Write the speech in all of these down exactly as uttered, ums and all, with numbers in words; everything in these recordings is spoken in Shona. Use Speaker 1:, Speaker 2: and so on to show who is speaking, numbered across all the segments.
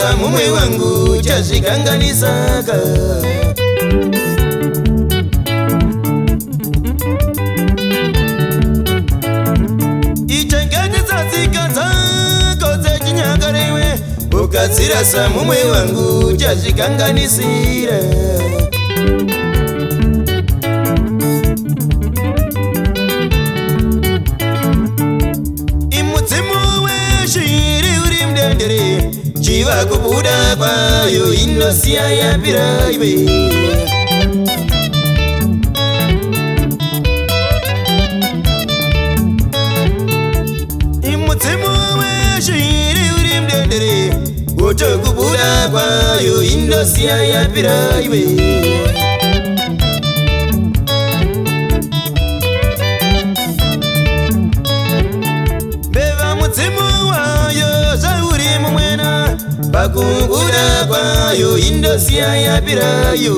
Speaker 1: Chakatsirasa mumwe wangu chazvikanganisaka. Ichengetedza dzako dzechinyakarewe, ukatsirasa mumwe wangu chazvikanganisira. Chiva kubuda kwayo inosiya yapira iwe. Imutsimu weshiri uri mdendere, woto kubuda kwayo inosiya yapira iwe. Beva mutsimu wayo zauri mumwena, pakubuda kwayo indosiya yapirayo.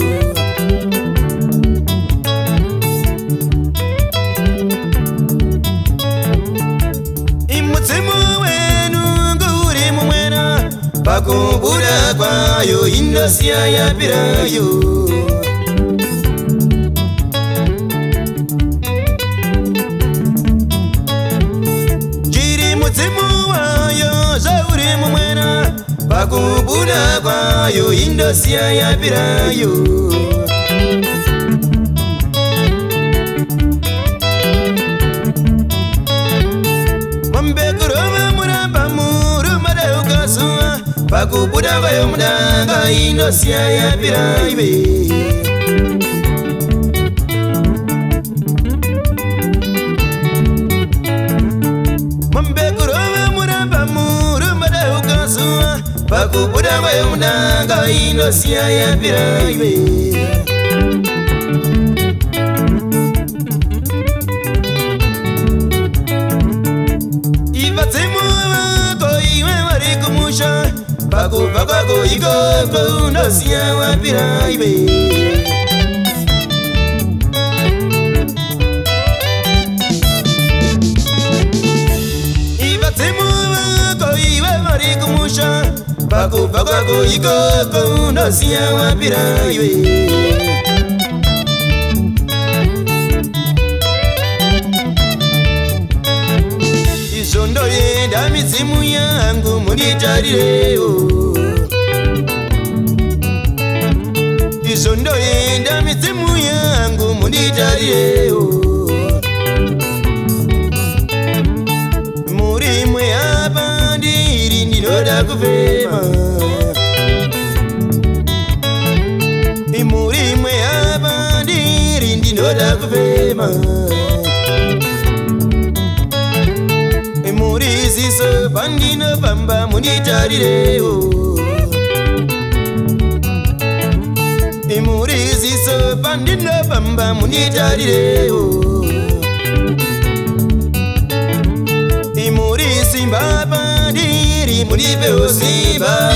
Speaker 1: Imutsimu wenu nguri mumwena, pakubuda kwayo indosiya yapirayo. Jiri mutsimu wayo zauri mumwena, pakubuda kwayo indosiya yapirayo. Mambekurova muramba murumada ukasuwa, pakubuda kwayo mudanga indosiya yapirayo. Mambekurova muramba murumada ukasuwa, pakubuda kwayo mudanga indosiya yapirayo. Ivatsimu wako iwe vari kumusha, pakubva kwako ikoko undosiya yapirayo. Ivatsimu wako iwe vari kumusha, pakubva kwako ikoko undosiya yapirayo. Izvo ndoenda midzimu yangu munditarirewo. Izvo ndoenda midzimu yangu munditarirewo. Muri mwe apa ndiri ndinoda kufema. Muri mwe apa ndiri ndinoda kufema. Muri ziso pandinofamba munditarirewo. Muri ziso pandinofamba munditarirewo. Muri simba pandiri mundipewo simba.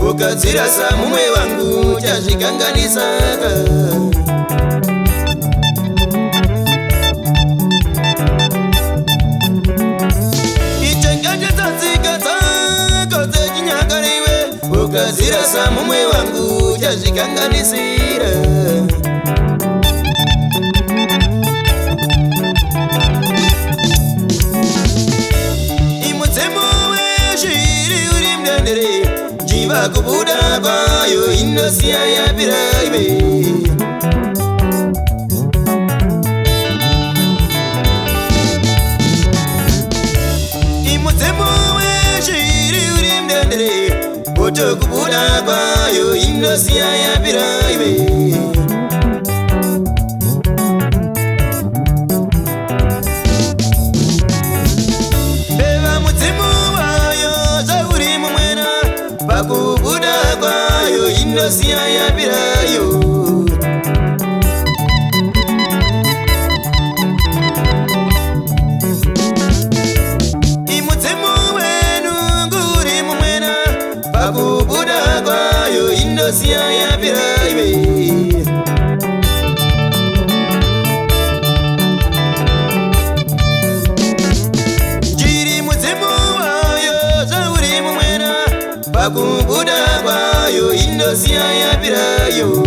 Speaker 1: ukadzirasa mumwe wangu chazvikanganisaka. Ichengetedza tsika dzako dzechinyakare iwe, ukadzirasa mumwe wangu chazvikanganisira. Kubuda kwayo inosiya yapira iwe. Imutsemo weshiri uri mdendere, oto kubuda kwayo inosiya yapira iwe. Beva mutsemo wayo zauri mumwena, pakubuda kwayo inosiya yapirayo. Imutsemo wenu nguri mumwena, pakubuda kwayo inosiya yapirayo. Jiri mutsemo wayo zauri mumwena, pakubuda kwayo inosiya yapirayo.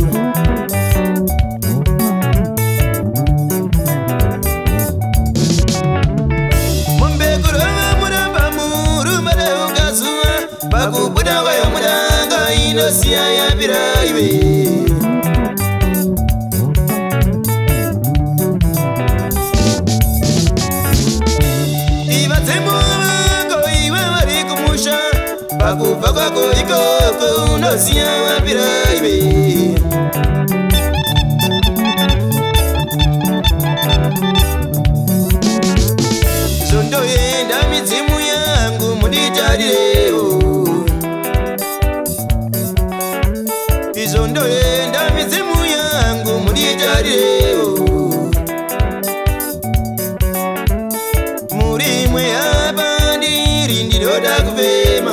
Speaker 1: Mombekurova muramba murumbada ukazuva, pakubuda kwayo mudanga inosiya yapirayo. Ivatsemo vango iwe vari kumusha, pakubva kwako ikoko unosiya yapirayo. Zondoenda midzimu yangu munditarirewo, izondoenda midzimu yangu munditarirewo. Murimwe apa ndiri ndinoda kufema,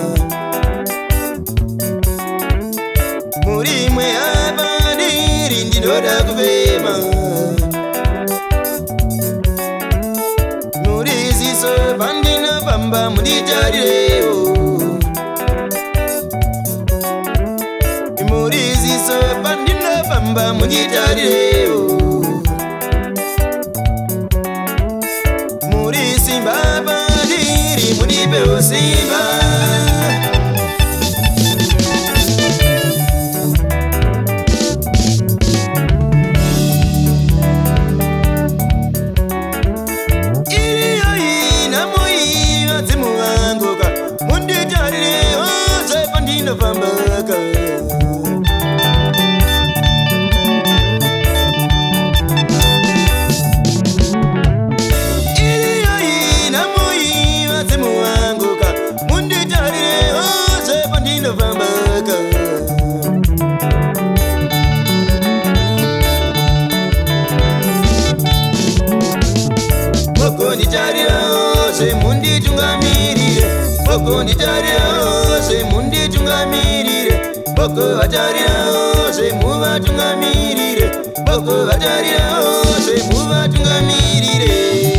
Speaker 1: murimwe apa ndiri ndinoda kufema. Muriziso pandinofamba munditarirewo, muriziso pandinofamba munditarirewo. Muri simba pandiri mundipewo simba. Konditarirawo se munditungamirire, boko vatarirawo se muvatungamirire, boko vatarirawo se muvatungamirire.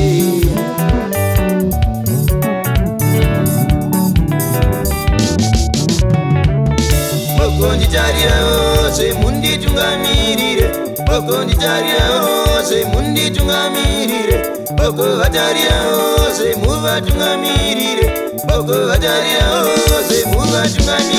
Speaker 1: Konditarirawo se munditungamirire, boko nditarirawo se munditungamirire, boko vatarirawo se muvatungamirire, boko vatarirawo se muvatungamirire.